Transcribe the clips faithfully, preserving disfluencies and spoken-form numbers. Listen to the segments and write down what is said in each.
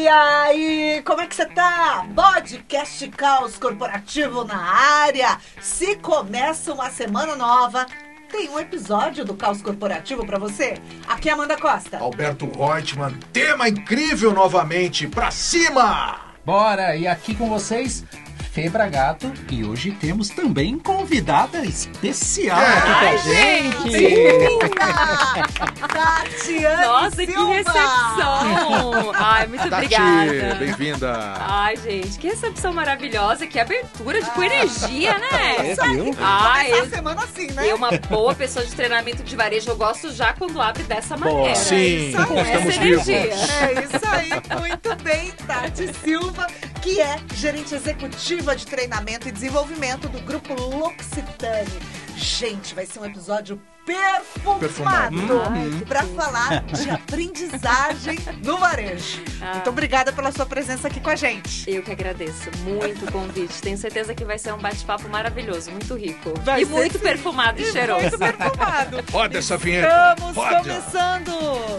aí, como é que você tá? Podcast Caos Corporativo na área. Se começa uma semana nova, tem um episódio do Caos Corporativo pra você. Aqui é Amanda Costa. Alberto Reutemann, tema incrível novamente, pra cima! Bora, e aqui com vocês, Fê Bragato, e hoje temos também convidada especial aqui com a gente. Tatiane Nossa, Silva. que recepção! Ai, muito Tati, obrigada. bem-vinda. Ai, gente, que recepção maravilhosa, que abertura de com energia, né? É, viu? Ah, Começar eu, a semana assim, né? eu, uma boa pessoa de treinamento de varejo, eu gosto já quando abre dessa maneira. Sim, isso aí. com estamos essa vivos. energia. É isso aí, muito bem, Tati Silva, que é gerente executiva de treinamento e desenvolvimento do grupo L'Occitane. Gente, vai ser um episódio perfumado, Perfumado. Hum. para falar de aprendizagem no varejo. Ah. Muito obrigada pela sua presença aqui com a gente. Eu que agradeço muito o convite. Tenho certeza que vai ser um bate-papo maravilhoso, muito rico. Vai e ser, muito sim. perfumado e, E cheiroso. muito perfumado. Roda essa vinheta. Estamos Roda. começando!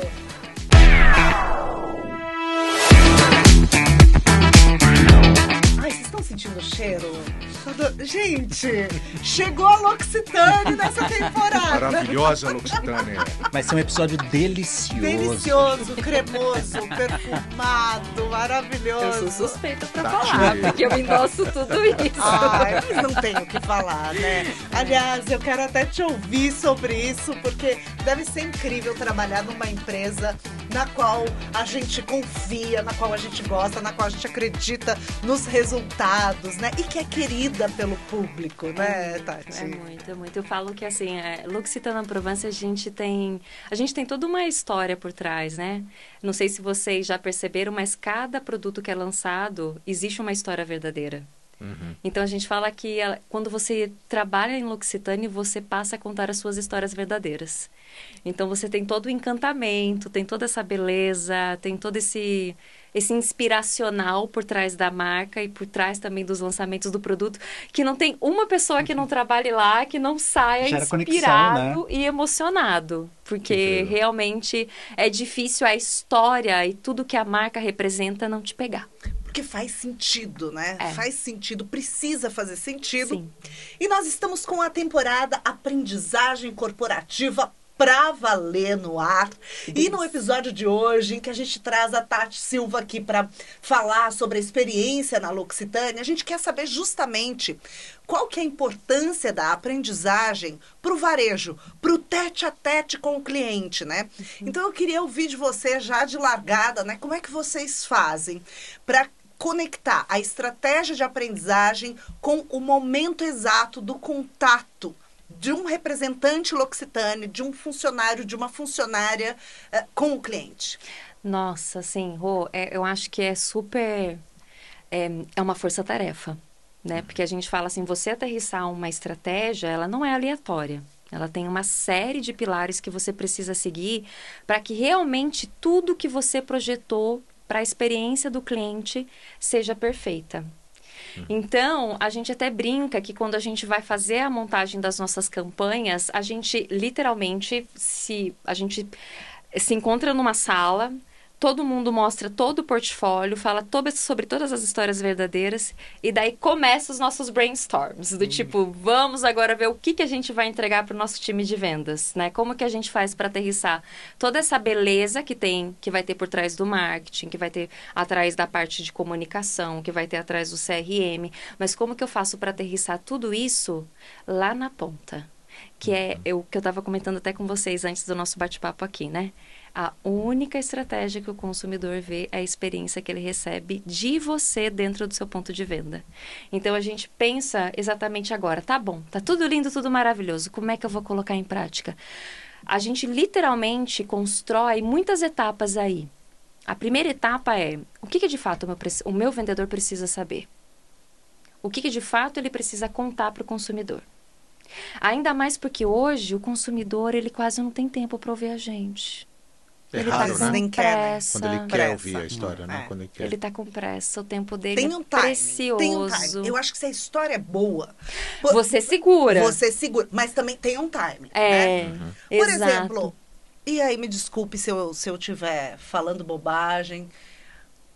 Ai, vocês estão sentindo o cheiro? Todo- Gente, chegou a L'Occitane nessa temporada. Maravilhosa, L'Occitane. Vai ser um episódio delicioso. Delicioso, cremoso, perfumado, maravilhoso. Eu sou suspeita pra Tati. falar, porque eu endosso tudo isso. Ai, mas não tenho o que falar, né? Aliás, eu quero até te ouvir sobre isso, porque deve ser incrível trabalhar numa empresa na qual a gente confia, na qual a gente gosta, na qual a gente acredita nos resultados, né? E que é querida pelo público, né, Tati? É muito, é muito. Eu falo que assim, é, L'Occitane en Provence, a gente tem. A gente tem toda uma história por trás, né? Não sei se vocês já perceberam, mas cada produto que é lançado, existe uma história verdadeira. Uhum. Então a gente fala que ela- quando você trabalha em L'Occitane, você passa a contar as suas histórias verdadeiras. Então você tem todo o encantamento, tem toda essa beleza, tem todo esse esse inspiracional por trás da marca e por trás também dos lançamentos do produto, que não tem uma pessoa que não trabalhe lá que não saia Gera conexão, inspirado e emocionado, porque Incrível. realmente é difícil a história e tudo que a marca representa não te pegar. Porque faz sentido, né? É. Faz sentido, precisa fazer sentido. Sim. E nós estamos com a temporada Aprendizagem Corporativa pra valer no ar. E no episódio de hoje, em que a gente traz a Tati Silva aqui para falar sobre a experiência na L'Occitane, a gente quer saber justamente qual que é a importância da aprendizagem para o varejo, para o tete a tete com o cliente, né? Então eu queria ouvir de você já de largada, né? Como é que vocês fazem para conectar a estratégia de aprendizagem com o momento exato do contato de um representante L'Occitane, de um funcionário, de uma funcionária eh, com o cliente? Nossa, assim, Rô, é, eu acho que é super... É, é uma força-tarefa, né? Porque a gente fala assim, você aterrissar uma estratégia, ela não é aleatória. Ela tem uma série de pilares que você precisa seguir para que realmente tudo que você projetou para a experiência do cliente seja perfeita. Então, a gente até brinca que quando a gente vai fazer a montagem das nossas campanhas, a gente literalmente se a gente se encontra numa sala, todo mundo mostra todo o portfólio, fala todo, sobre todas as histórias verdadeiras e daí começa os nossos brainstorms, do tipo, vamos agora ver o que, que a gente vai entregar para o nosso time de vendas, né? Como que a gente faz para aterrissar toda essa beleza que tem, que vai ter por trás do marketing, que vai ter atrás da parte de comunicação, que vai ter atrás do C R M, mas como que eu faço para aterrissar tudo isso lá na ponta? Que é o que eu estava comentando até com vocês antes do nosso bate-papo aqui, né? A única estratégia que o consumidor vê é a experiência que ele recebe de você dentro do seu ponto de venda. Então, a gente pensa exatamente agora, tá bom, tá tudo lindo, tudo maravilhoso, como é que eu vou colocar em prática? A gente literalmente constrói muitas etapas aí. A primeira etapa é, o que, que de fato o meu, o meu vendedor precisa saber? O que, que de fato ele precisa contar para o consumidor? Ainda mais porque hoje o consumidor, ele quase não tem tempo para ouvir a gente. É Ele raro, tá né? com Nem quer, né? pressa. Quando ele quer Pressa. ouvir a história, né? É. Quando ele quer. Ele tá com pressa, o tempo dele Tem um é time. precioso. Tem um time. Eu acho que se a história é boa, po- Você segura. você segura. Mas também tem um time. É, Né? Por exato. exemplo, e aí me desculpe se eu se eu estiver falando bobagem.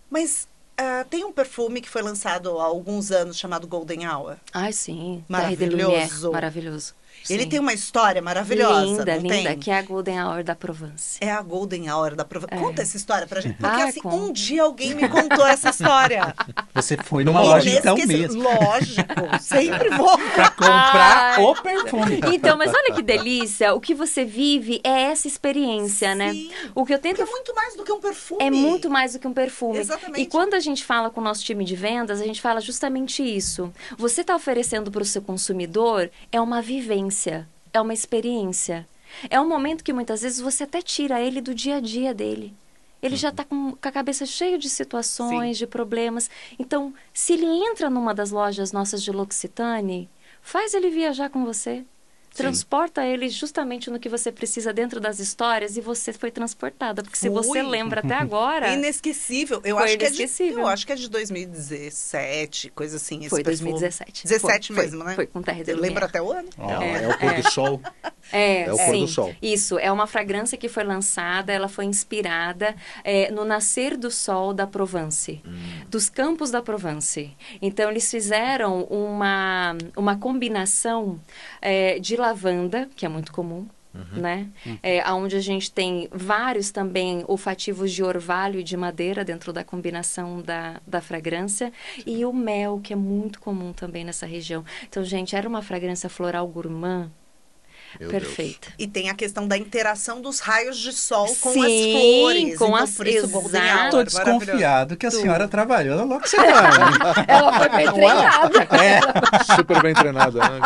Mas uh, tem um perfume que foi lançado há alguns anos chamado Golden Hour. Ai, sim. Maravilhoso. Maravilhoso. Ele Sim. tem uma história maravilhosa, Linda, não linda, tem? que é a Golden Hour da Provence. É a Golden Hour da Provence. É. Conta essa história pra gente. Porque Ah, assim, conta. um dia alguém me contou essa história. Você foi numa loja então Inesquecível. mesmo. Lógico, sempre vou. Pra comprar Ai. o perfume. Então, mas olha que delícia. O que você vive é essa experiência, né? Sim. O que eu Porque tento é muito mais do que um perfume. É muito mais do que um perfume. Exatamente. E quando a gente fala com o nosso time de vendas, a gente fala justamente isso. Você está oferecendo para o seu consumidor é uma vivência, é uma experiência. É um momento que muitas vezes você até tira ele do dia a dia dele. Ele já está com, com a cabeça cheia de situações, Sim. de problemas. Então, se ele entra numa das lojas nossas de L'Occitane, faz ele viajar com você. Transporta ele justamente no que você precisa dentro das histórias e você foi transportada. Porque se Fui. você lembra até agora... Inesquecível. Eu Foi acho que é de, inesquecível. eu acho que é de dois mil e dezessete, coisa assim. Esse Foi perfume. dois mil e dezessete. dezessete Foi, mesmo, foi, né? Foi com Terra de Você lembra Lumière. até o ano? Ó, É, é, o pôr é. do sol. É, É o sim. pôr do sol. Isso, é uma fragrância que foi lançada, ela foi inspirada é, no nascer do sol da Provence, dos campos da Provence. Então, eles fizeram uma, uma combinação é, de lavanda, que é muito comum, né? É, onde a gente tem vários também olfativos de orvalho e de madeira dentro da combinação da, da fragrância. E o mel, que é muito comum também nessa região. Então, gente, era uma fragrância floral gourmand Meu perfeita. E tem a questão da interação dos raios de sol com Sim, as flores. com então, as- por isso, Golden exato. Hour, Tô maravilhoso. desconfiado que a senhora trabalhou na L'Occitane. Ela foi bem treinada. É. Deus. Super bem treinada, né?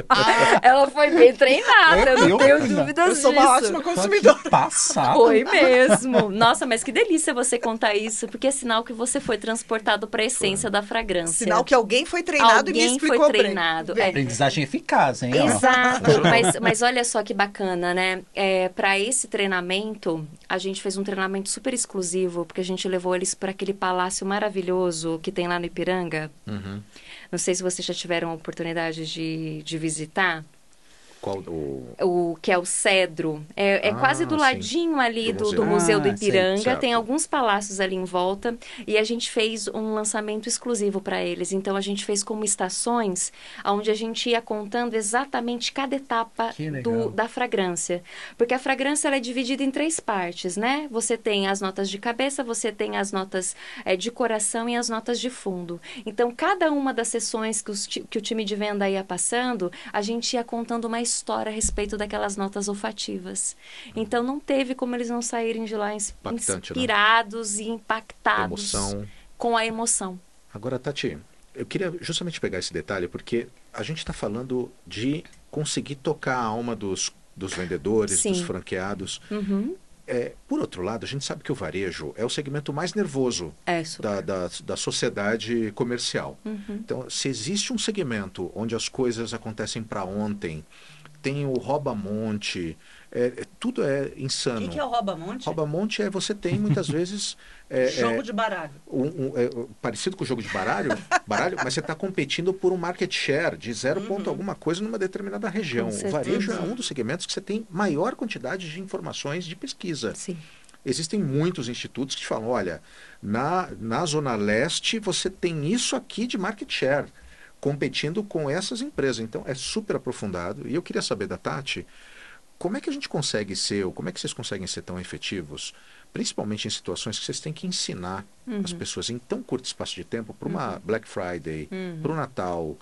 Ela foi bem treinada, eu não Eu- tenho eu- dúvidas Eu sou uma disso. ótima consumidora. Que passado. Foi mesmo. Nossa, mas que delícia você contar isso, porque é sinal que você foi transportado para a essência da fragrância. Sinal que alguém foi treinado Alguém e me explicou foi bem. treinado. Bem. É. Aprendizagem eficaz, hein? ó. Exato, mas, mas olha só que bacana, né? É, para esse treinamento, a gente fez um treinamento super exclusivo, porque a gente levou eles para aquele palácio maravilhoso que tem lá no Ipiranga. Uhum. Não sei se vocês já tiveram a oportunidade de, de visitar. Qual o... O que é o Cedro. É, é Ah, quase do sim. ladinho ali Do do, do museu. Museu do Ah, sei, Ipiranga. certo. Tem alguns palácios ali em volta. E a gente fez um lançamento exclusivo para eles. Então, a gente fez como estações, onde a gente ia contando exatamente cada etapa Que legal. do, da fragrância. Porque a fragrância ela é dividida em três partes, né? Você tem as notas de cabeça, você tem as notas é, de coração e as notas de fundo. Então, cada uma das sessões que, os ti- que o time de venda ia passando, a gente ia contando uma história a respeito daquelas notas olfativas. Então, não teve como eles não saírem de lá ins- Impactante, né? inspirados e impactados Emoção. com a emoção. Agora, Tati, eu queria justamente pegar esse detalhe, porque a gente está falando de conseguir tocar a alma dos, dos vendedores, Sim. dos franqueados. Uhum. É, por outro lado, a gente sabe que o varejo é o segmento mais nervoso É super. da, da, da sociedade comercial. Uhum. Então, se existe um segmento onde as coisas acontecem para ontem, tem o rouba-monte, é, é- tudo é O insano. que, que é o rouba-monte? Rouba-monte é você tem muitas vezes é, Jogo é, de baralho. um- um- é, parecido com o jogo de baralho, baralho, mas você está competindo por um market share de zero ponto alguma coisa numa determinada região. Com O varejo é certeza. um dos segmentos que você tem maior quantidade de informações de pesquisa. Sim. Existem muitos institutos que te falam, olha, na, na Zona Leste você tem isso aqui de market share, competindo com essas empresas. Então, é super aprofundado. E eu queria saber da Tati, como é que a gente consegue ser, ou como é que vocês conseguem ser tão efetivos, principalmente em situações que vocês têm que ensinar as pessoas em tão curto espaço de tempo, para uma Black Friday, para o Natal,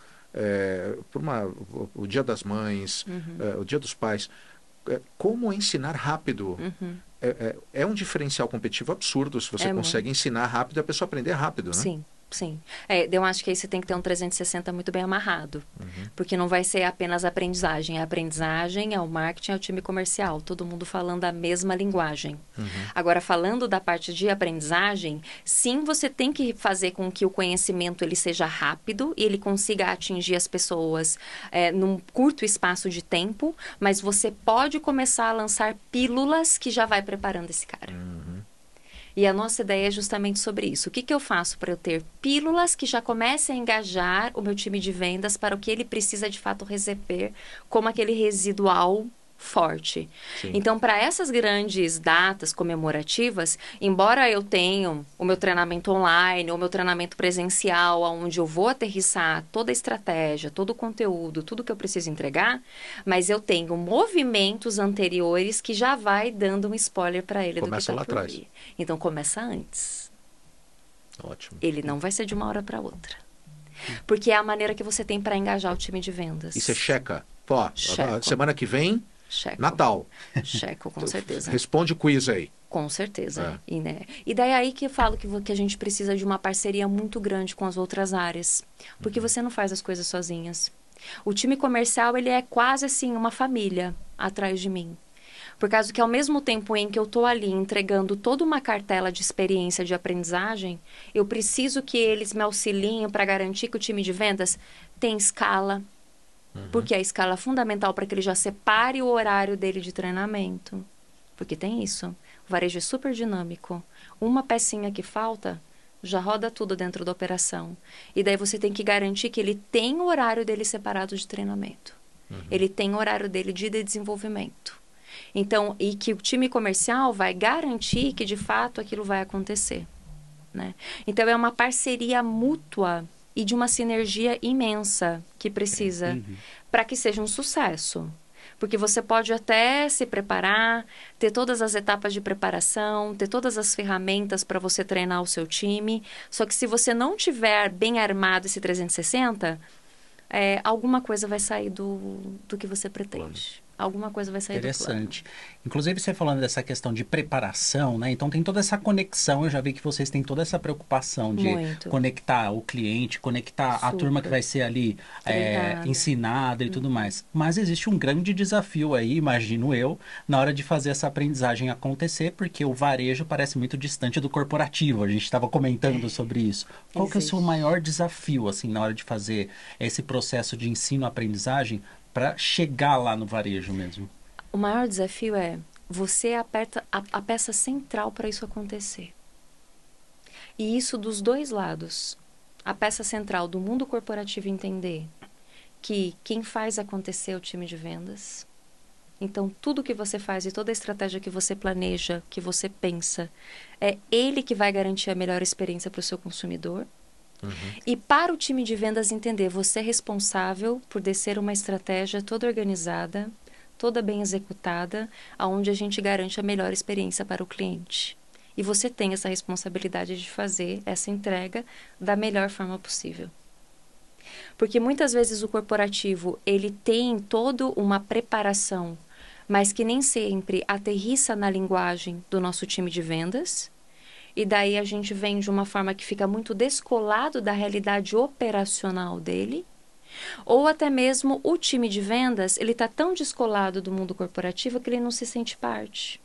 é, para uma, o, o Dia das Mães, é, o Dia dos Pais. É, como ensinar rápido? É, é, é um diferencial competitivo absurdo se você É consegue ensinar rápido e a pessoa aprender rápido, né? Sim, sim. É, eu acho que aí você tem que ter um trezentos e sessenta muito bem amarrado. Porque não vai ser apenas aprendizagem. A aprendizagem é o marketing, é o time comercial. Todo mundo falando a mesma linguagem. Agora, falando da parte de aprendizagem, sim, você tem que fazer com que o conhecimento ele seja rápido e ele consiga atingir as pessoas é, num curto espaço de tempo, mas você pode começar a lançar pílulas que já vai preparando esse cara. E a nossa ideia é justamente sobre isso. O que, que eu faço para eu ter pílulas que já comecem a engajar o meu time de vendas para o que ele precisa de fato receber como aquele residual forte. Sim. Então, para essas grandes datas comemorativas, embora eu tenha o meu treinamento online, o meu treinamento presencial, onde eu vou aterrissar toda a estratégia, todo o conteúdo, tudo que eu preciso entregar, mas eu tenho movimentos anteriores que já vai dando um spoiler para ele Começa do que lá tá por atrás. vir. Então, começa antes. Ótimo. Ele não vai ser de uma hora para outra. Porque é a maneira que você tem para engajar o time de vendas. E você checa. Ó, Checo. a semana que vem, Checo. Natal. Checo, com certeza. Responde o quiz aí. Com certeza. É. E, né? e daí é aí que eu falo que, vo- que a gente precisa de uma parceria muito grande com as outras áreas. Porque você não faz as coisas sozinhas. O time comercial, ele é quase assim uma família atrás de mim. Por causa que ao mesmo tempo em que eu estou ali entregando toda uma cartela de experiência de aprendizagem, eu preciso que eles me auxiliem para garantir que o time de vendas tem escala. Porque a escala é fundamental para que ele já separe o horário dele de treinamento. Porque tem isso. O varejo é super dinâmico. Uma pecinha que falta, já roda tudo dentro da operação. E daí você tem que garantir que ele tem o horário dele separado de treinamento. Ele tem o horário dele de desenvolvimento. Então, e que o time comercial vai garantir que, de fato, aquilo vai acontecer. Né? Então, é uma parceria mútua e de uma sinergia imensa que precisa para que seja um sucesso. Porque você pode até se preparar, ter todas as etapas de preparação, ter todas as ferramentas para você treinar o seu time. Só que se você não tiver bem armado esse trezentos e sessenta, é, alguma coisa vai sair do, do que você pretende. Alguma coisa vai sair do plano. Interessante. Inclusive, você falando dessa questão de preparação, né? Então, tem toda essa conexão. Eu já vi que vocês têm toda essa preocupação de Muito. conectar o cliente, conectar a Super. turma que vai ser ali é, Treinada. ensinada e tudo mais. Mas existe um grande desafio aí, imagino eu, na hora de fazer essa aprendizagem acontecer, porque o varejo parece muito distante do corporativo. A gente estava comentando sobre isso. Qual que é o seu Existe. maior desafio, assim, na hora de fazer esse processo de ensino-aprendizagem para chegar lá no varejo mesmo? O maior desafio é você aperta a, a peça central para isso acontecer. E isso dos dois lados. A peça central do mundo corporativo entender que quem faz acontecer é o time de vendas. Então, tudo que você faz e toda a estratégia que você planeja, que você pensa, é ele que vai garantir a melhor experiência para o seu consumidor. E para o time de vendas entender, você é responsável por descer uma estratégia toda organizada, toda bem executada, aonde a gente garante a melhor experiência para o cliente. E você tem essa responsabilidade de fazer essa entrega da melhor forma possível. Porque muitas vezes o corporativo, ele tem toda uma preparação, mas que nem sempre aterrissa na linguagem do nosso time de vendas. E daí a gente vem de uma forma que fica muito descolado da realidade operacional dele. Ou até mesmo o time de vendas, ele está tão descolado do mundo corporativo que ele não se sente parte.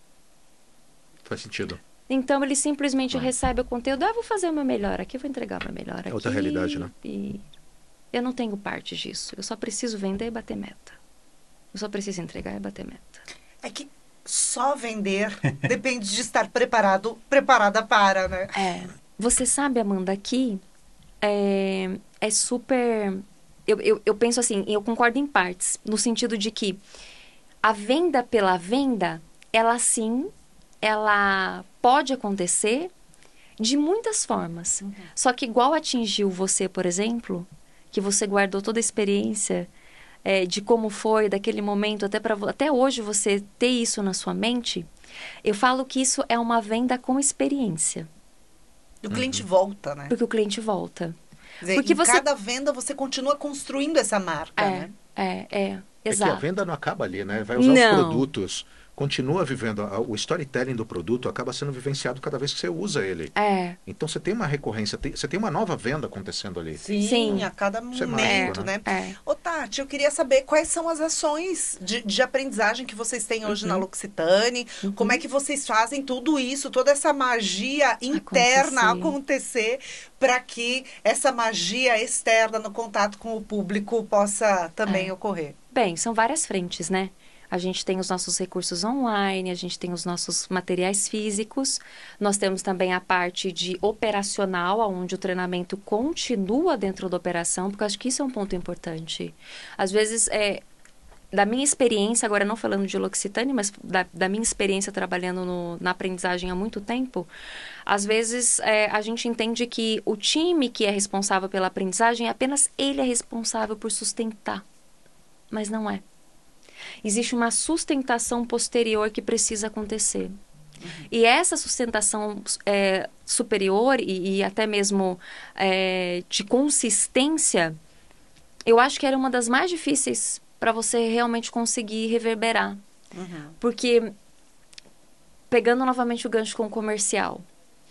Faz sentido. Então ele simplesmente Ah. recebe o conteúdo, ah, vou fazer o meu melhor aqui, vou entregar o meu melhor aqui. É outra realidade, né? E eu não tenho parte disso. Eu só preciso vender e bater meta. Eu só preciso entregar e bater meta. É que só vender depende de estar preparado, preparada para, né? É. Você sabe, Amanda, aqui é, é super... Eu, eu, eu penso assim, eu concordo em partes, no sentido de que a venda pela venda, ela sim, ela pode acontecer de muitas formas. Uhum. Só que igual atingiu você, por exemplo, que você guardou toda a experiência é, de como foi, daquele momento, até, pra, até hoje você ter isso na sua mente, eu falo que isso é uma venda com experiência. E o cliente volta, né? Porque o cliente volta. Quer dizer, porque em você- cada venda você continua construindo essa marca, É, né? é, é, É que a exato. venda não acaba ali, né? Vai usar Não. os produtos, continua vivendo. a- O storytelling do produto acaba sendo vivenciado cada vez que você usa ele. É, Então você tem uma recorrência, tem- você tem uma nova venda acontecendo ali. Sim, Sim. a cada Isso é momento, mágico, né? é. Ô, Tati, eu queria saber quais são as ações de, de aprendizagem que vocês têm hoje Uhum. na L'Occitane, como é que vocês fazem tudo isso, toda essa magia interna acontecer para que essa magia externa no contato com o público possa também É. ocorrer. Bem, são várias frentes, né? A gente tem os nossos recursos online, a gente tem os nossos materiais físicos, nós temos também a parte de operacional, onde o treinamento continua dentro da operação, porque eu acho que isso é um ponto importante. Às vezes, é, da minha experiência, agora não falando de L'Occitane, mas da, da minha experiência trabalhando no, na aprendizagem há muito tempo, às vezes é, a gente entende que o time que é responsável pela aprendizagem, apenas ele é responsável por sustentar. Mas não é. Existe uma sustentação posterior que precisa acontecer. Uhum. E essa sustentação é, superior e, e até mesmo é, de consistência, eu acho que era uma das mais difíceis para você realmente conseguir reverberar. Uhum. Porque, pegando novamente o gancho com o comercial,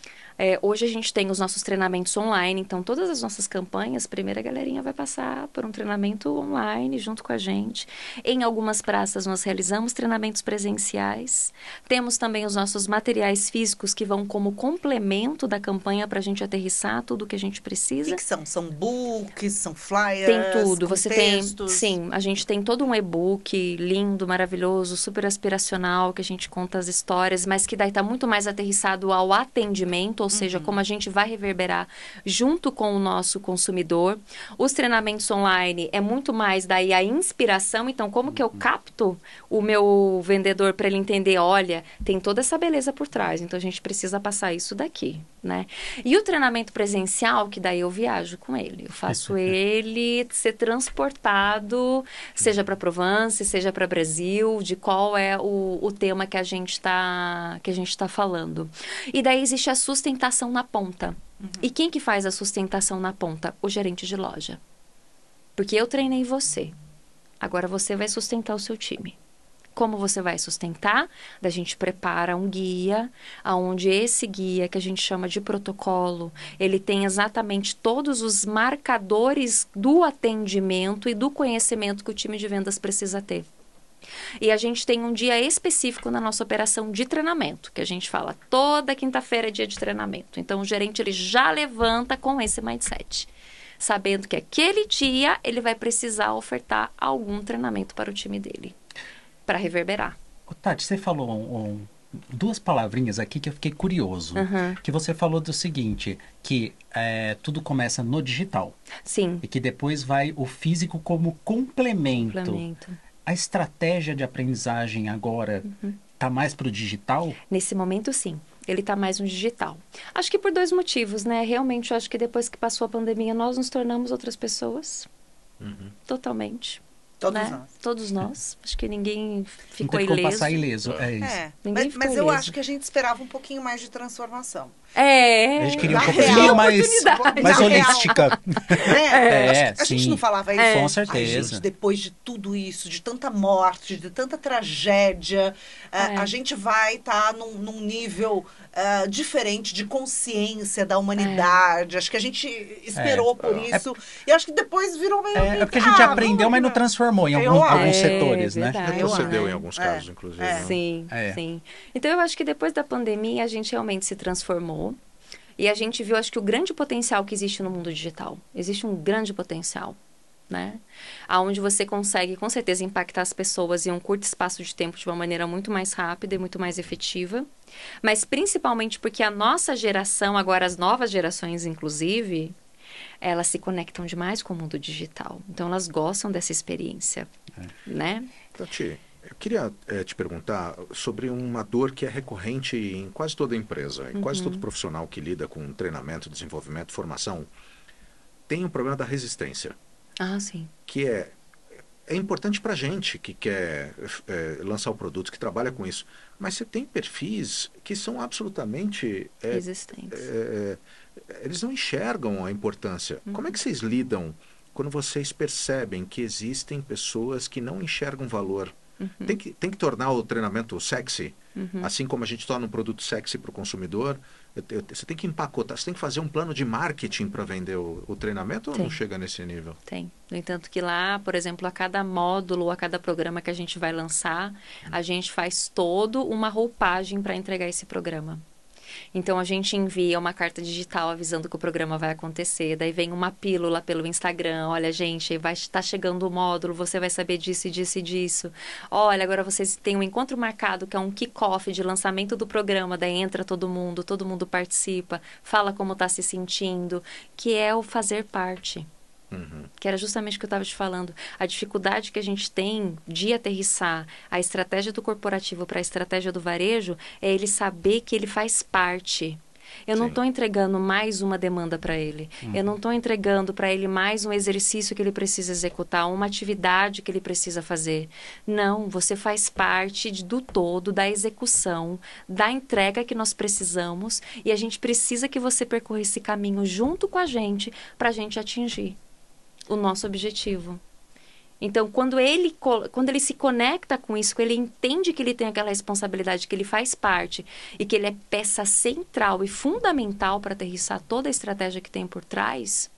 é, hoje a gente tem os nossos treinamentos online, então todas as nossas campanhas, primeiro a galerinha vai passar por um treinamento online junto com a gente. Em algumas praças nós realizamos treinamentos presenciais. Temos também os nossos materiais físicos que vão como complemento da campanha para a gente aterrissar tudo o que a gente precisa. O que, que são? São books, são flyers? Tem tudo. Você textos. tem, sim, a gente tem todo um e-book lindo, maravilhoso, super aspiracional, que a gente conta as histórias, mas que daí está muito mais aterrissado ao atendimento, ou seja, uhum. como a gente vai reverberar junto com o nosso consumidor. Os treinamentos online é muito mais daí a inspiração. Então, como que eu capto o meu vendedor para ele entender, olha, tem toda essa beleza por trás, então a gente precisa passar isso daqui, né? E o treinamento presencial, que daí eu viajo com ele. Eu faço ele ser transportado, seja para Provence, seja para Brasil, de qual é o, o tema que a gente está que a gente tá falando. E daí existe a sustentação na ponta. Uhum. E quem que faz a sustentação na ponta? O gerente de loja. Porque eu treinei você. Agora você vai sustentar o seu time. Como você vai sustentar? A gente prepara um guia, onde esse guia, que a gente chama de protocolo, ele tem exatamente todos os marcadores do atendimento e do conhecimento que o time de vendas precisa ter. E a gente tem um dia específico na nossa operação de treinamento, que a gente fala toda quinta-feira é dia de treinamento. Então, o gerente ele já levanta com esse mindset, sabendo que aquele dia ele vai precisar ofertar algum treinamento para o time dele, para reverberar. Ô, Tati, você falou um, um, duas palavrinhas aqui que eu fiquei curioso. Uhum. Que você falou do seguinte, que é, tudo começa no digital. Sim. E que depois vai o físico como complemento. Complemento. A estratégia de aprendizagem agora está uhum. mais para o digital? Nesse momento, sim. Ele está mais no digital. Acho que por dois motivos, né? Realmente, eu acho que depois que passou a pandemia, nós nos tornamos outras pessoas. Uhum. Totalmente. Todos né? nós. Todos nós. Acho que ninguém ficou Não tem como ileso. passar ileso, é isso. É, Ninguém mas, ficou mas eu ileso. acho que a gente esperava um pouquinho mais de transformação. É. A gente queria um Na pouquinho real, mais, oportunidade. mais Na holística. É, É, a, a gente sim. não falava isso. É. Com Ai, certeza. gente, depois de tudo isso, de tanta morte, de tanta tragédia, É. a, a gente vai estar num, num nível uh, diferente de consciência da humanidade. É. Acho que a gente esperou É. por É. isso. E acho que depois virou meio... É, é porque a gente ah, aprendeu, mas não transformou em Eu algum, acho. alguns É, setores, né? verdade. Retrocedeu Eu em alguns É. casos, inclusive. É. né? Sim, É. sim. Então, eu acho que depois da pandemia, a gente realmente se transformou. E a gente viu, acho que o grande potencial que existe no mundo digital. Existe um grande potencial, né? Aonde você consegue, com certeza, impactar as pessoas em um curto espaço de tempo de uma maneira muito mais rápida e muito mais efetiva. Mas, principalmente, porque a nossa geração, agora as novas gerações, inclusive, elas se conectam demais com o mundo digital. Então, elas gostam dessa experiência, é. né? Tati, eu queria é, te perguntar sobre uma dor que é recorrente em quase toda empresa, em uhum. quase todo profissional que lida com treinamento, desenvolvimento, formação, tem o problema da resistência. Ah, sim. Que é, é importante para a gente que quer é, lançar o produto, que trabalha com isso, mas você tem perfis que são absolutamente... É, resistentes. É, é, eles não enxergam a importância. Uhum. Como é que vocês lidam quando vocês percebem que existem pessoas que não enxergam valor? Uhum. Tem, que, tem que tornar o treinamento sexy, uhum. assim como a gente torna um produto sexy para o consumidor. Eu, eu, você tem que empacotar, você tem que fazer um plano de marketing para vender o, o treinamento, tem. Ou não chega nesse nível? Tem. No entanto que lá, por exemplo, a cada módulo, a cada programa que a gente vai lançar, uhum. a gente faz todo uma roupagem para entregar esse programa. Então, a gente envia uma carta digital avisando que o programa vai acontecer. Daí vem uma pílula pelo Instagram. Olha, gente, vai estar chegando o módulo, você vai saber disso, disso e disso. Olha, agora vocês têm um encontro marcado, que é um kick-off de lançamento do programa. Daí entra todo mundo, todo mundo participa, fala como está se sentindo, que é o fazer parte. Uhum. Que era justamente o que eu estava te falando. A dificuldade que a gente tem de aterrissar a estratégia do corporativo para a estratégia do varejo é ele saber que ele faz parte. Eu não Sim. estou entregando mais uma demanda para ele. Uhum. Eu não estou entregando para ele mais um exercício que ele precisa executar, uma atividade que ele precisa fazer. Não, você faz parte de, do todo, da execução, da entrega que nós precisamos e a gente precisa que você percorra esse caminho junto com a gente para a gente atingir o nosso objetivo. Então, quando ele, quando ele se conecta com isso, quando ele entende que ele tem aquela responsabilidade, que ele faz parte e que ele é peça central e fundamental para aterrissar toda a estratégia que tem por trás...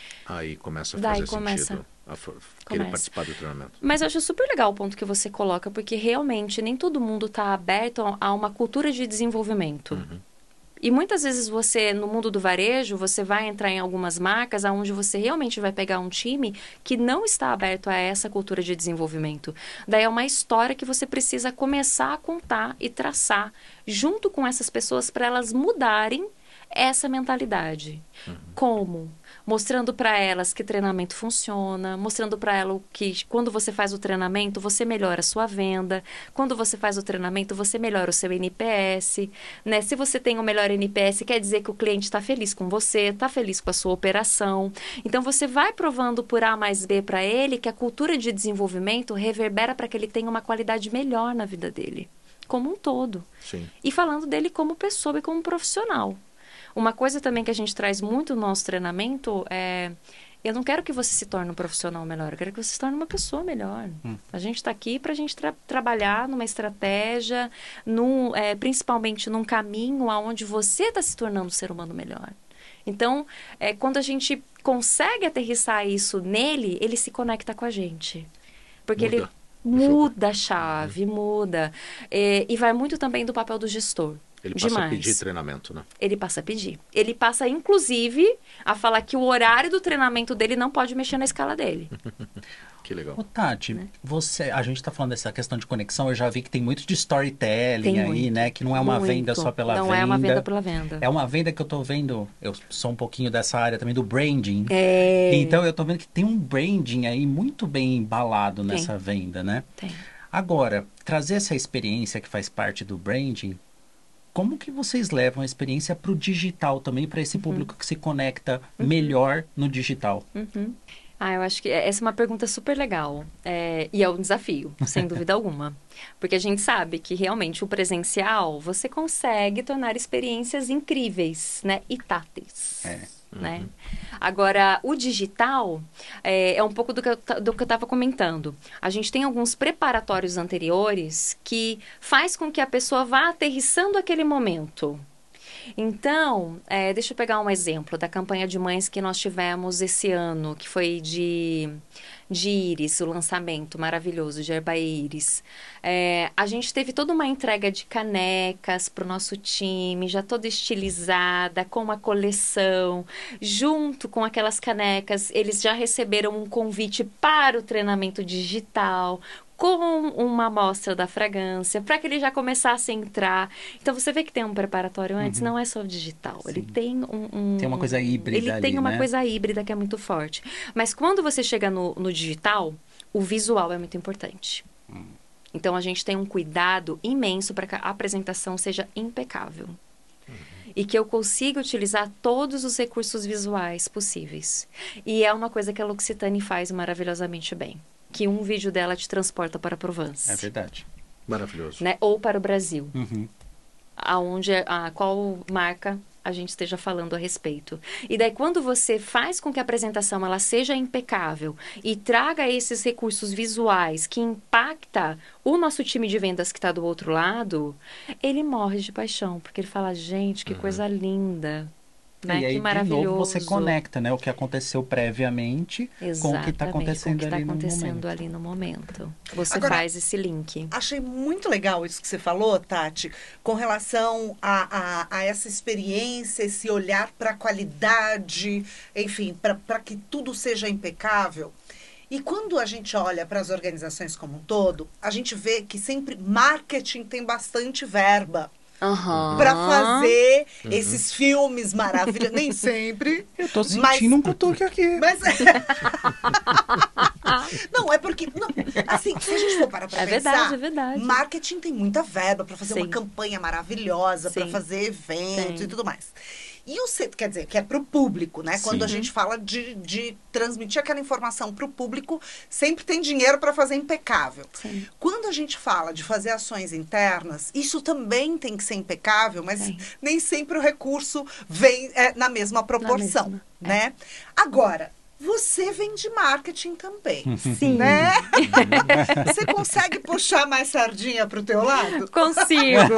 Aí começa a Daí fazer começa. sentido a for- querer Começa. participar do treinamento. Mas eu acho super legal o ponto que você coloca, porque realmente nem todo mundo está aberto a- a uma cultura de desenvolvimento. Uhum. E muitas vezes você, no mundo do varejo, você vai entrar em algumas marcas onde você realmente vai pegar um time que não está aberto a essa cultura de desenvolvimento. Daí é uma história que você precisa começar a contar e traçar junto com essas pessoas para elas mudarem essa mentalidade. Uhum. Como? Mostrando para elas que treinamento funciona, mostrando para elas que quando você faz o treinamento, você melhora a sua venda, quando você faz o treinamento, você melhora o seu N P S, né? Se você tem o melhor N P S, quer dizer que o cliente está feliz com você, está feliz com a sua operação. Então, você vai provando por A mais B para ele que a cultura de desenvolvimento reverbera para que ele tenha uma qualidade melhor na vida dele, como um todo. Sim. E falando dele como pessoa e como profissional. Uma coisa também que a gente traz muito no nosso treinamento é... Eu não quero que você se torne um profissional melhor, eu quero que você se torne uma pessoa melhor. Hum. A gente está aqui para a gente tra trabalhar numa estratégia, num, é, principalmente num caminho aonde você está se tornando um ser humano melhor. Então, é, quando a gente consegue aterrissar isso nele, ele se conecta com a gente. Porque Muda ele muda a chave, muda. É, e vai muito também do papel do gestor. Ele passa Demais. a pedir treinamento, né? Ele passa a pedir. Ele passa, inclusive, a falar que o horário do treinamento dele não pode mexer na escala dele. Que legal. Ô, Tati, Né? você, a gente está falando dessa questão de conexão, eu já vi que tem muito de storytelling Tem aí, muito, né? Que não é uma Muito. venda só pela não venda. Não é uma venda pela venda. É uma venda que eu tô vendo, eu sou um pouquinho dessa área também do branding. É... Então eu tô vendo que tem um branding aí muito bem embalado nessa venda, né? Tem. Agora, trazer essa experiência que faz parte do branding, como que vocês levam a experiência para o digital também, para esse público que se conecta melhor no digital? Uhum. Ah, eu acho que essa é uma pergunta super legal. É, e é um desafio, sem dúvida alguma. Porque a gente sabe que realmente o presencial, você consegue tornar experiências incríveis, né? E táteis. É. Né? Agora, o digital é, é um pouco do que eu do que eu estava comentando. A gente tem alguns preparatórios anteriores que faz com que a pessoa vá aterrissando aquele momento. Então, é, deixa eu pegar um exemplo da campanha de mães que nós tivemos esse ano, que foi de, de Íris, o lançamento maravilhoso de Herba Íris. É, a gente teve toda uma entrega de canecas para o nosso time, já toda estilizada, com uma coleção. Junto com aquelas canecas, eles já receberam um convite para o treinamento digital, com uma amostra da fragrância, para que ele já começasse a entrar. Então, você vê que tem um preparatório antes, Uhum. não é só o digital. Sim. Ele tem um, um... Tem uma coisa híbrida Ele ali, tem uma né? coisa híbrida que é muito forte. Mas quando você chega no, no digital, o visual é muito importante. Hum. Então, a gente tem um cuidado imenso para que a apresentação seja impecável. E que eu consiga utilizar todos os recursos visuais possíveis. E é uma coisa que a L'Occitane faz maravilhosamente bem. Que um vídeo dela te transporta para Provence. É verdade. Maravilhoso. Né? Ou para o Brasil. Uhum. Aonde, a qual marca a gente esteja falando a respeito. E daí, quando você faz com que a apresentação ela seja impecável e traga esses recursos visuais que impacta o nosso time de vendas que está do outro lado, ele morre de paixão, porque ele fala, gente, que Uhum. coisa linda. Né? E aí, Que maravilhoso. de novo, você conecta, né? O que aconteceu previamente com o que está Exatamente, acontecendo, com o que tá ali, acontecendo no momento. ali no momento. Você Agora- faz esse link. Achei muito legal isso que você falou, Tati, com relação a, a, a essa experiência, esse olhar para a qualidade, enfim, para que tudo seja impecável. E quando a gente olha para as organizações como um todo, a gente vê que sempre marketing tem bastante verba. Aham. pra fazer esses filmes maravilhosos. Nem sempre. Eu tô sentindo Mas- um cutuque aqui. Mas. Não, é porque. Não, assim, se a gente for parar pra É pensar. verdade, é verdade. Marketing tem muita verba pra fazer Sim. uma campanha maravilhosa, pra Sim. fazer eventos Sim. e tudo mais. E o setor, quer dizer, que é pro público, né? Quando Sim. a gente fala de, de transmitir aquela informação pro público, sempre tem dinheiro pra fazer impecável. Sim. Quando a gente fala de fazer ações internas, isso também tem que ser impecável, mas Tem. nem sempre o recurso vem é, na mesma proporção, mesma, é. né? Agora, você vem de marketing também, Sim. né? Você consegue puxar mais sardinha pro teu lado? Consigo.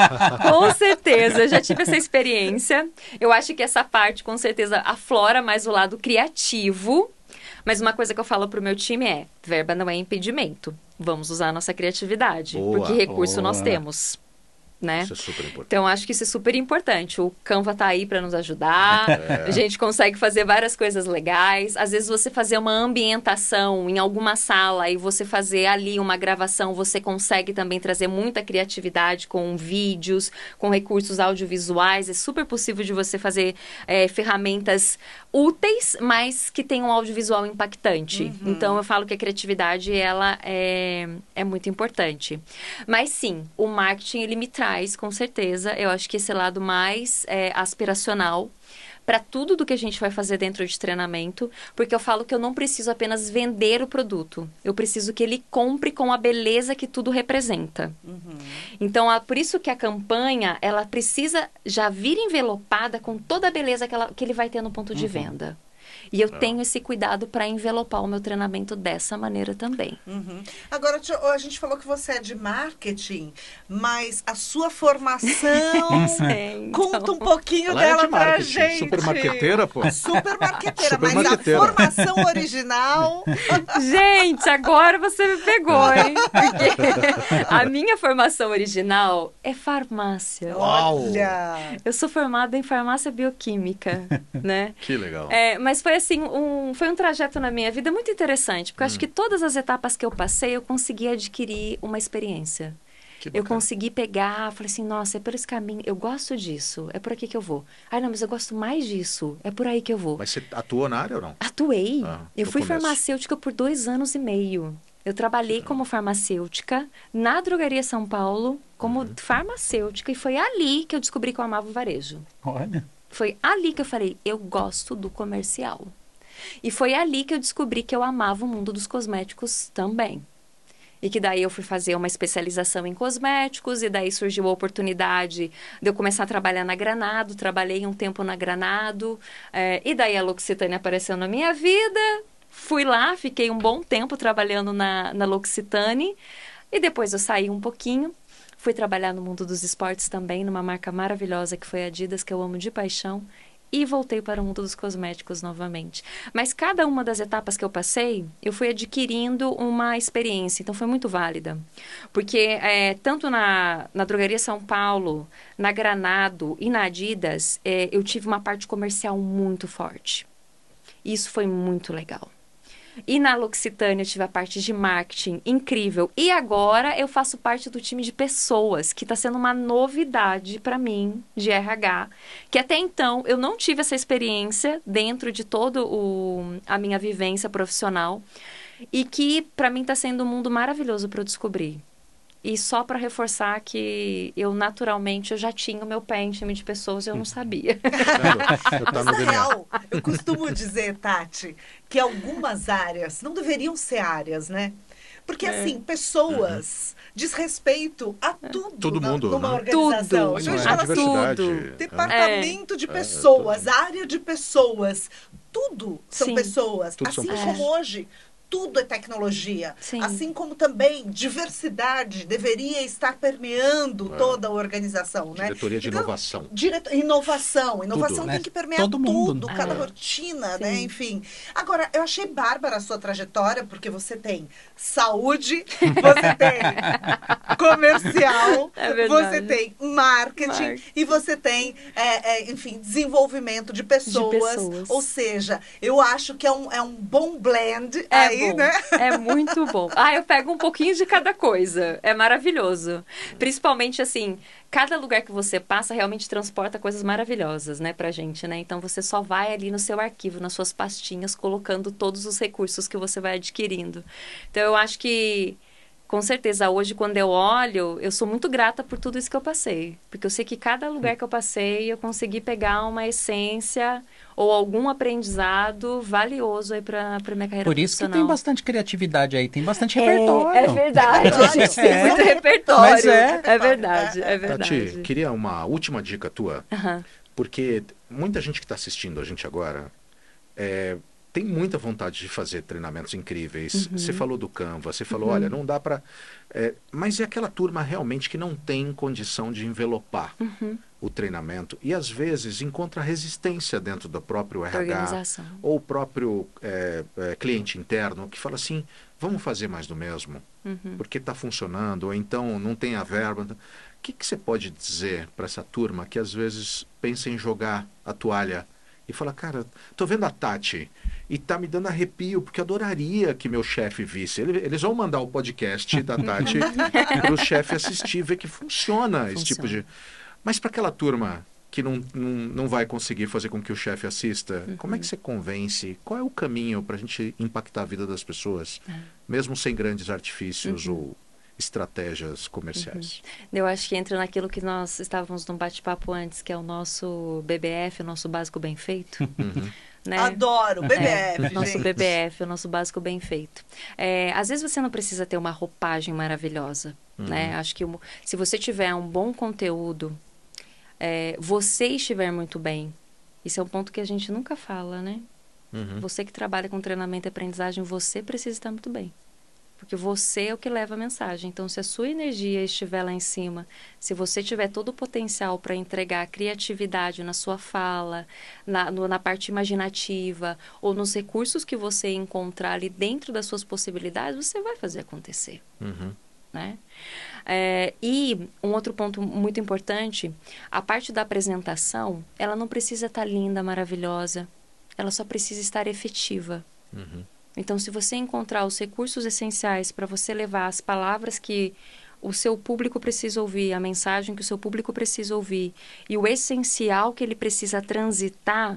Com certeza. Eu já tive essa experiência. Eu acho que essa parte, com certeza, aflora mais o lado criativo. Mas uma coisa que eu falo pro meu time é: verba não é impedimento. Vamos usar a nossa criatividade. Boa. Porque recurso nós Boa. temos. Né? Isso é super importante. Então, acho que isso é super importante. O Canva tá aí para nos ajudar. É. A gente consegue fazer várias coisas legais. Às vezes, você fazer uma ambientação em alguma sala e você fazer ali uma gravação, você consegue também trazer muita criatividade com vídeos, com recursos audiovisuais. É super possível de você fazer é, ferramentas úteis, mas que tenham um audiovisual impactante. Então, eu falo que a criatividade, ela é, é muito importante. Mas, sim, o marketing, ele me traz, com certeza, eu acho que esse lado mais é, aspiracional para tudo do que a gente vai fazer dentro de treinamento, porque eu falo que eu não preciso apenas vender o produto, eu preciso que ele compre com a beleza que tudo representa. Então, é por isso que a campanha, ela precisa já vir envelopada com toda a beleza que, ela, que ele vai ter no ponto de venda. E eu tenho esse cuidado para envelopar o meu treinamento dessa maneira também. Uhum. Agora, tio, a gente falou que você é de marketing, mas a sua formação, Sei, conta então. um pouquinho Ela é dela de pra marketing, gente. super marqueteira, pô. Super marqueteira, Super mas marqueteira. a formação original... Gente, agora você me pegou, hein? Porque a minha formação original é farmácia. Uau! Olha... Eu sou formada em farmácia bioquímica, né? Que legal. É, mas foi assim, um, foi um trajeto na minha vida muito interessante, porque eu Hum. acho que todas as etapas que eu passei, eu consegui adquirir uma experiência. Que Eu bacana. consegui pegar, falei assim, nossa, é por esse caminho, eu gosto disso, é por aqui que eu vou. Ai, não, mas eu gosto mais disso, é por aí que eu vou. Mas você atuou na área ou não? Atuei. Ah, eu no fui começo. farmacêutica por dois anos e meio. Eu trabalhei como farmacêutica na Drogaria São Paulo, como Uhum. farmacêutica, e foi ali que eu descobri que eu amava o varejo. Olha. Foi ali que eu falei, eu gosto do comercial. E foi ali que eu descobri que eu amava o mundo dos cosméticos também. E que daí eu fui fazer uma especialização em cosméticos, e daí surgiu a oportunidade de eu começar a trabalhar na Granado. Trabalhei um tempo na Granado, é, e daí a L'Occitane apareceu na minha vida. Fui lá, fiquei um bom tempo trabalhando na, na L'Occitane, e depois eu saí um pouquinho. Fui trabalhar no mundo dos esportes também, numa marca maravilhosa que foi a Adidas, que eu amo de paixão. E voltei para o mundo dos cosméticos novamente. Mas cada uma das etapas que eu passei, eu fui adquirindo uma experiência. Então, foi muito válida. Porque é, tanto na, na Drogaria São Paulo, na Granado e na Adidas, é, eu tive uma parte comercial muito forte. Isso foi muito legal. E na L'Occitane eu tive a parte de marketing incrível. E agora eu faço parte do time de pessoas, que está sendo uma novidade para mim, de R H. Que até então eu não tive essa experiência dentro de toda a minha vivência profissional. E que para mim está sendo um mundo maravilhoso para eu descobrir. E só para reforçar que eu naturalmente eu já tinha o meu pé em time de pessoas e eu não sabia. Eu tá Mas no na D N A. real, eu costumo dizer, Tati, que algumas áreas não deveriam ser áreas, né? Porque, assim, pessoas diz respeito a tudo Todo na- mundo, numa né? organização. Tudo. A gente Não, é fala assim, diversidade. tudo. departamento de É, pessoas, tudo. área de pessoas, tudo são Sim. pessoas. Tudo são assim pessoas. como hoje, tudo é tecnologia. Sim. Assim como também diversidade deveria estar permeando É. toda a organização, né? Diretoria de Então, inovação. Direto, inovação. Inovação Tudo. tem É, que permear todo mundo, tudo, né? cada É. rotina, Sim. né? Enfim. Agora, eu achei bárbara a sua trajetória, porque você tem saúde, você tem comercial, É verdade. você tem marketing, Marketing. e você tem, é, é, enfim, desenvolvimento de pessoas. pessoas. Ou seja, eu acho que é um, é um bom blend É aí bom. né? É muito bom. Ah, eu pego um pouquinho de cada coisa. É maravilhoso. Principalmente, assim, cada lugar que você passa realmente transporta coisas maravilhosas, né, pra gente, né? Então, você só vai ali no seu arquivo, nas suas pastinhas, colocando todos os recursos que você vai adquirindo. Então, eu acho que, com certeza, hoje, quando eu olho, eu sou muito grata por tudo isso que eu passei. Porque eu sei que cada lugar que eu passei, eu consegui pegar uma essência ou algum aprendizado valioso aí para a minha carreira Por isso que profissional. tem bastante criatividade aí, tem bastante É, repertório. é verdade, a gente tem É. muito repertório. Mas é. É verdade, é verdade. Tati, queria uma última dica tua, Aham. porque muita gente que está assistindo a gente agora é, tem muita vontade de fazer treinamentos incríveis. Uhum. Você falou do Canva, você falou, olha, não dá para... É, mas é aquela turma realmente que não tem condição de envelopar Uhum. o treinamento e às vezes encontra resistência dentro do próprio Da R H organização. ou o próprio é, é, cliente interno que fala assim, vamos fazer mais do mesmo, Uhum. porque está funcionando, ou então não tem a verba. O que, que você pode dizer para essa turma que às vezes pensa em jogar a toalha e fala, cara, tô vendo a Tati e tá me dando arrepio, porque eu adoraria que meu chefe visse. Ele- Eles vão mandar o podcast da Tati para o chefe assistir, ver que funciona, esse tipo de... Mas para aquela turma que não, não, não vai conseguir fazer com que o chefe assista, como é que você convence? Qual é o caminho para a gente impactar a vida das pessoas, mesmo sem grandes artifícios ou estratégias comerciais? Eu acho que entra naquilo que nós estávamos num bate-papo antes, que é o nosso B B F, o nosso básico bem feito. Uhum. Né? Adoro, B B F, É, nosso gente. B B F, o nosso básico bem feito. É, às vezes você não precisa ter uma roupagem maravilhosa, né? Acho que o- se você tiver um bom conteúdo, é, você estiver muito bem, isso é um ponto que a gente nunca fala, né? Uhum. Você que trabalha com treinamento e aprendizagem, você precisa estar muito bem. Porque você é o que leva a mensagem. Então, se a sua energia estiver lá em cima, se você tiver todo o potencial para entregar criatividade na sua fala, na, no- na parte imaginativa, ou nos recursos que você encontrar ali dentro das suas possibilidades, você vai fazer acontecer. Uhum. Né? É, e um outro ponto muito importante, a parte da apresentação, ela não precisa estar linda, maravilhosa, ela só precisa estar efetiva. Uhum. Então, se você encontrar os recursos essenciais para você levar as palavras que o seu público precisa ouvir, a mensagem que o seu público precisa ouvir e o essencial que ele precisa transitar,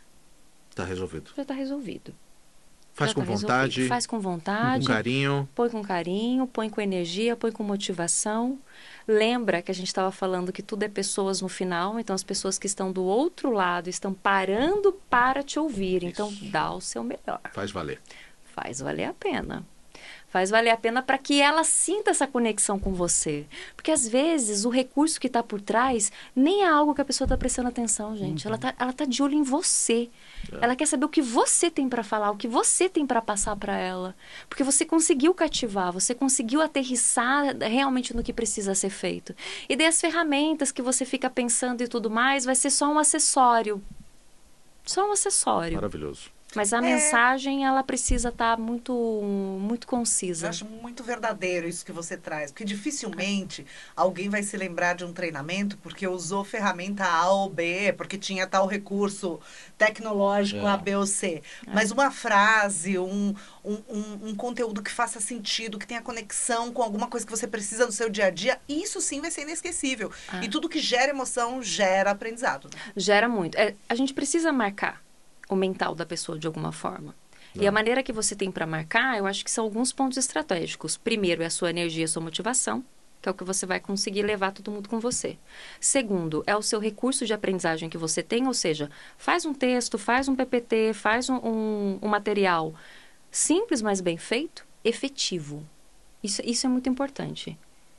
Tá resolvido. já está resolvido. Faz Já com tá resolvido. vontade, Faz com com vontade. carinho. Põe com carinho, põe com energia, põe com motivação. Lembra que a gente estava falando que tudo é pessoas no final, então as pessoas que estão do outro lado estão parando para te ouvir. Então, dá o seu melhor. Faz valer. Faz valer a pena. Faz valer a pena para que ela sinta essa conexão com você. Porque, às vezes, o recurso que está por trás nem é algo que a pessoa está prestando atenção, gente. Ela está ela tá de olho em você. Ela quer saber o que você tem para falar, o que você tem para passar para ela. Porque você conseguiu cativar, você conseguiu aterrissar realmente no que precisa ser feito. E daí as ferramentas que você fica pensando e tudo mais vai ser só um acessório. Só um acessório. Maravilhoso. Mas a É. mensagem, ela precisa estar muito, muito Eu concisa. acho muito verdadeiro isso que você traz, porque dificilmente alguém vai se lembrar de um treinamento porque usou ferramenta A ou B, porque tinha tal recurso tecnológico É. A, B ou C. Mas uma frase, um, um, um, um conteúdo que faça sentido, que tenha conexão com alguma coisa que você precisa no seu dia a dia, isso sim vai ser inesquecível. Ah. E tudo que gera emoção gera aprendizado. né? Gera muito. É, a gente precisa marcar o mental da pessoa de alguma forma. E a maneira que você tem para marcar, eu acho que são alguns pontos estratégicos. Primeiro é a sua energia, a sua motivação, que é o que você vai conseguir levar todo mundo com você. Segundo, é o seu recurso de aprendizagem que você tem, ou seja, faz um texto, faz um P P T, faz um, um, um material simples, mas bem feito, efetivo. Isso, isso é muito importante.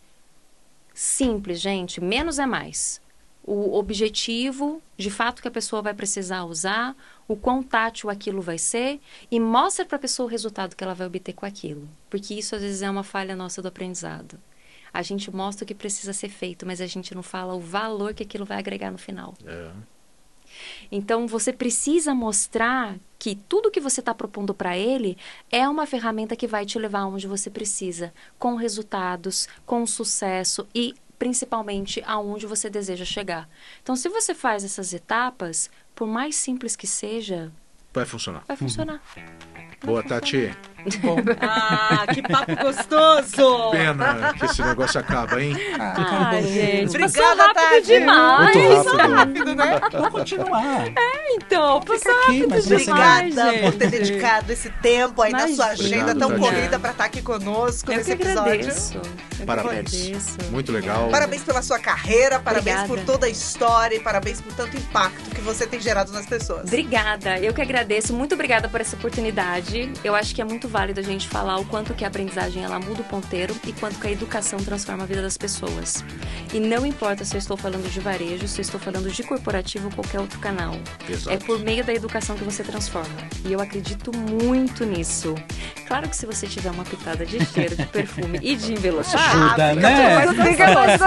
Simples, gente, menos é mais. O objetivo, de fato, que a pessoa vai precisar usar, o quão tátil aquilo vai ser e mostra para a pessoa o resultado que ela vai obter com aquilo. Porque isso, às vezes, é uma falha nossa do aprendizado. A gente mostra o que precisa ser feito, mas a gente não fala o valor que aquilo vai agregar no final. É. Então, você precisa mostrar que tudo que você está propondo para ele é uma ferramenta que vai te levar onde você precisa, com resultados, com sucesso e, principalmente, aonde você deseja chegar. Então, se você faz essas etapas, por mais simples que seja, Vai funcionar. vai funcionar. Boa, Tati. Bom. Ah, que papo gostoso! Pena que esse negócio acaba, hein? Ah, gente, Obrigada, passou rápido Tati. demais. Muito rápido. Rápido, né? Vamos continuar. Então, passou Fica aqui, rápido mas você demais, Obrigada por ter gente. dedicado esse tempo aí na sua Imagina. agenda tão Obrigado, corrida Tati. para estar aqui conosco Eu nesse que episódio. agradeço. Eu que Parabéns. agradeço. Muito legal. Parabéns pela sua carreira, parabéns Obrigada. por toda a história e parabéns por tanto impacto que você tem gerado nas pessoas. Obrigada, eu que agradeço, muito obrigada por essa oportunidade. Eu acho que é muito válido a gente falar o quanto que a aprendizagem ela muda o ponteiro e quanto que a educação transforma a vida das pessoas. E não importa se eu estou falando de varejo, se eu estou falando de corporativo ou qualquer outro canal. Exato. É por meio da educação que você transforma. E eu acredito muito nisso. Claro que se você tiver uma pitada de cheiro, de perfume e de envelope, Ajuda, né? tudo fica mais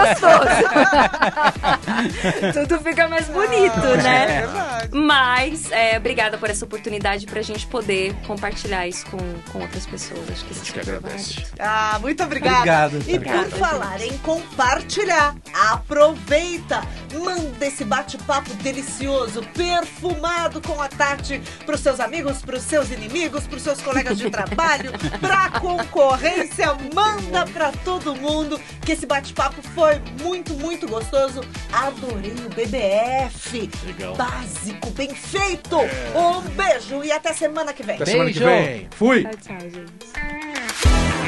gostoso. Tudo fica mais bonito, Ah, né? É verdade. Mas, é, obrigada por essa oportunidade pra gente poder compartilhar isso com, com outras pessoas. Acho que isso Acho é que super agradece. válido. Ah, muito obrigada. Obrigado, E Tati. por Obrigada, falar em compartilhar, aproveita, manda esse bate-papo delicioso, perfumado com a Tati pros seus amigos, pros seus inimigos, pros seus colegas de trabalho, pra concorrência, manda pra todo mundo, que esse bate-papo foi muito, muito gostoso. Adorei o B B F. Legal. Básico, bem feito. Um beijo e até semana que vem. Até semana que Beijo. vem. Fui! Tchau, tchau, gente.